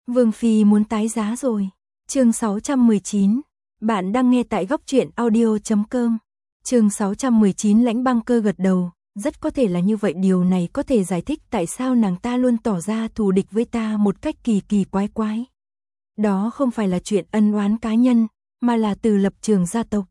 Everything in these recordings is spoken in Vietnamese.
Vương Phi muốn tái giá rồi. Chương 619. Bạn đang nghe tại góc truyện audio.com. Chương 619. Lãnh Băng Cơ gật đầu, rất có thể là như vậy, điều này có thể giải thích tại sao nàng ta luôn tỏ ra thù địch với ta một cách kỳ kỳ quái quái. Đó không phải là chuyện ân oán cá nhân, mà là từ lập trường gia tộc.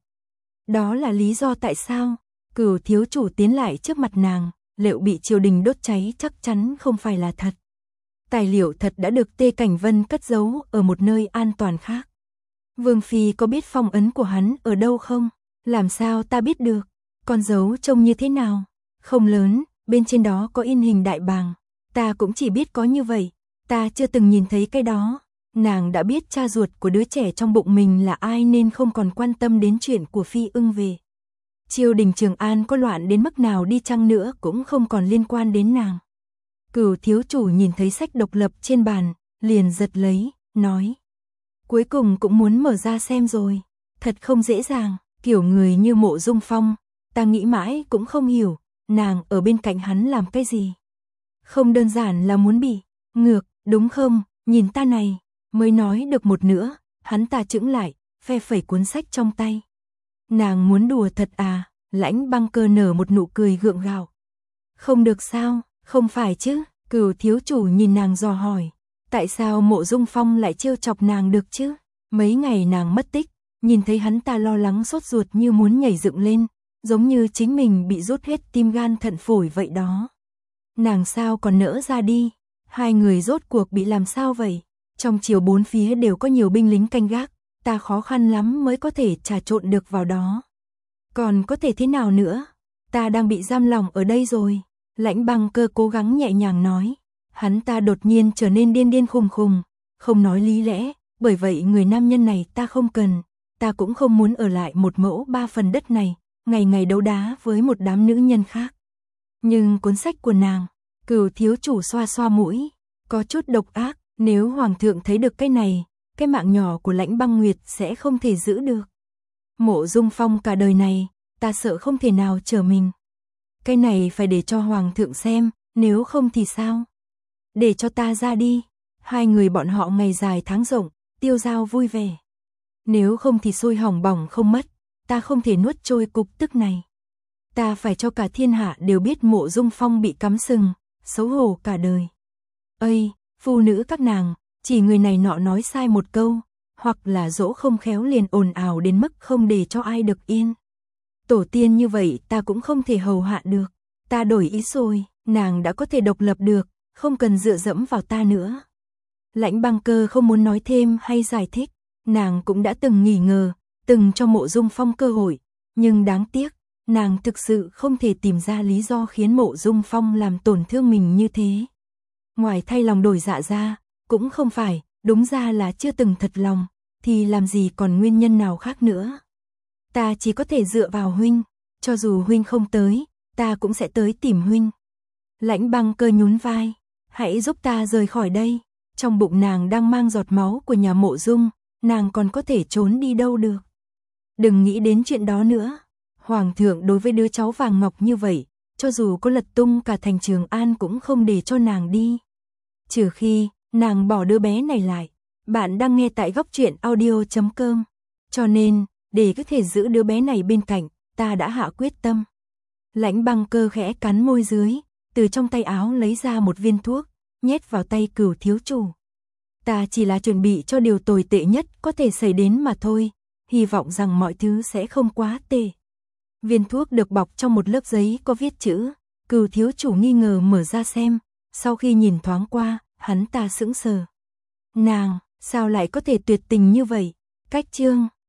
Đó là lý do tại sao Cửu thiếu chủ tiến lại trước mặt nàng, liệu bị triều đình đốt cháy chắc chắn không phải là thật. Tài liệu thật đã được Tê Cảnh Vân cất giấu ở một nơi an toàn khác. Vương Phi có biết phong ấn của hắn ở đâu không? Làm sao ta biết được? Con dấu trông như thế nào? Không lớn, bên trên đó có in hình đại bàng. Ta cũng chỉ biết có như vậy, ta chưa từng nhìn thấy cái đó. Nàng đã biết cha ruột của đứa trẻ trong bụng mình là ai nên không còn quan tâm đến chuyện của Phi Ưng về. Triều đình Trường An có loạn đến mức nào đi chăng nữa cũng không còn liên quan đến nàng. Cửu thiếu chủ nhìn thấy sách độc lập trên bàn, liền giật lấy, nói. Cuối cùng cũng muốn mở ra xem rồi, thật không dễ dàng, kiểu người như Mộ Dung Phong, ta nghĩ mãi cũng không hiểu, nàng ở bên cạnh hắn làm cái gì. Không đơn giản là muốn bị ngược, đúng không, nhìn ta này, mới nói được một nữa, hắn ta chững lại, phe phẩy cuốn sách trong tay. Nàng muốn đùa thật à? Lãnh Băng Cơ nở một nụ cười gượng gạo. Không được sao, không phải chứ? Cửu thiếu chủ nhìn nàng dò hỏi. Tại sao Mộ Dung Phong lại trêu chọc nàng được chứ? Mấy ngày nàng mất tích, nhìn thấy hắn ta lo lắng sốt ruột như muốn nhảy dựng lên, giống như chính mình bị rút hết tim gan thận phổi vậy đó. Nàng sao còn nỡ ra đi? Hai người rốt cuộc bị làm sao vậy? Trong triều bốn phía đều có nhiều binh lính canh gác, ta khó khăn lắm mới có thể trà trộn được vào đó. Còn có thể thế nào nữa? Ta đang bị giam lỏng ở đây rồi. Lãnh Băng Cơ cố gắng nhẹ nhàng nói. Hắn ta đột nhiên trở nên điên điên khùng khùng, không nói lý lẽ, bởi vậy người nam nhân này ta không cần, ta cũng không muốn ở lại một mẫu ba phần đất này, ngày ngày đấu đá với một đám nữ nhân khác. Nhưng cuốn sách của nàng, Cửu thiếu chủ xoa xoa mũi, có chút độc ác, nếu hoàng thượng thấy được cái này, cái mạng nhỏ của Lãnh Băng Nguyệt sẽ không thể giữ được. Mộ Dung Phong cả đời này, ta sợ không thể nào trở mình. Cái này phải để cho hoàng thượng xem, nếu không thì sao? Để cho ta ra đi. Hai người bọn họ ngày dài tháng rộng, tiêu dao vui vẻ. Nếu không thì sôi hỏng bỏng không mất, ta không thể nuốt trôi cục tức này. Ta phải cho cả thiên hạ đều biết Mộ Dung Phong bị cắm sừng, xấu hổ cả đời. Ây, phu nữ các nàng, chỉ người này nọ nói sai một câu, hoặc là dỗ không khéo liền ồn ào đến mức không để cho ai được yên. Tổ tiên như vậy ta cũng không thể hầu hạ được. Ta đổi ý rồi, nàng đã có thể độc lập được, không cần dựa dẫm vào ta nữa. Lãnh Băng Cơ không muốn nói thêm hay giải thích, nàng cũng đã từng nghi ngờ, từng cho Mộ Dung Phong cơ hội, nhưng đáng tiếc, nàng thực sự không thể tìm ra lý do khiến Mộ Dung Phong làm tổn thương mình như thế. Ngoài thay lòng đổi dạ ra, cũng không phải, đúng ra là chưa từng thật lòng, thì làm gì còn nguyên nhân nào khác nữa. Ta chỉ có thể dựa vào huynh, cho dù huynh không tới, ta cũng sẽ tới tìm huynh. Lãnh Băng Cơ nhún vai, hãy giúp ta rời khỏi đây. Trong bụng nàng đang mang giọt máu của nhà Mộ Dung, nàng còn có thể trốn đi đâu được. Đừng nghĩ đến chuyện đó nữa. Hoàng thượng đối với đứa cháu vàng ngọc như vậy, cho dù có lật tung cả thành Trường An cũng không để cho nàng đi. Trừ khi, nàng bỏ đứa bé này lại. Bạn đang nghe tại góc truyện audio.com. Cho nên, để có thể giữ đứa bé này bên cạnh, ta đã hạ quyết tâm. Lãnh Băng Cơ khẽ cắn môi dưới, từ trong tay áo lấy ra một viên thuốc, nhét vào tay Cửu thiếu chủ. Ta chỉ là chuẩn bị cho điều tồi tệ nhất có thể xảy đến mà thôi, hy vọng rằng mọi thứ sẽ không quá tệ. Viên thuốc được bọc trong một lớp giấy có viết chữ, Cửu thiếu chủ nghi ngờ mở ra xem, sau khi nhìn thoáng qua, hắn ta sững sờ. Nàng, sao lại có thể tuyệt tình như vậy? Cách chương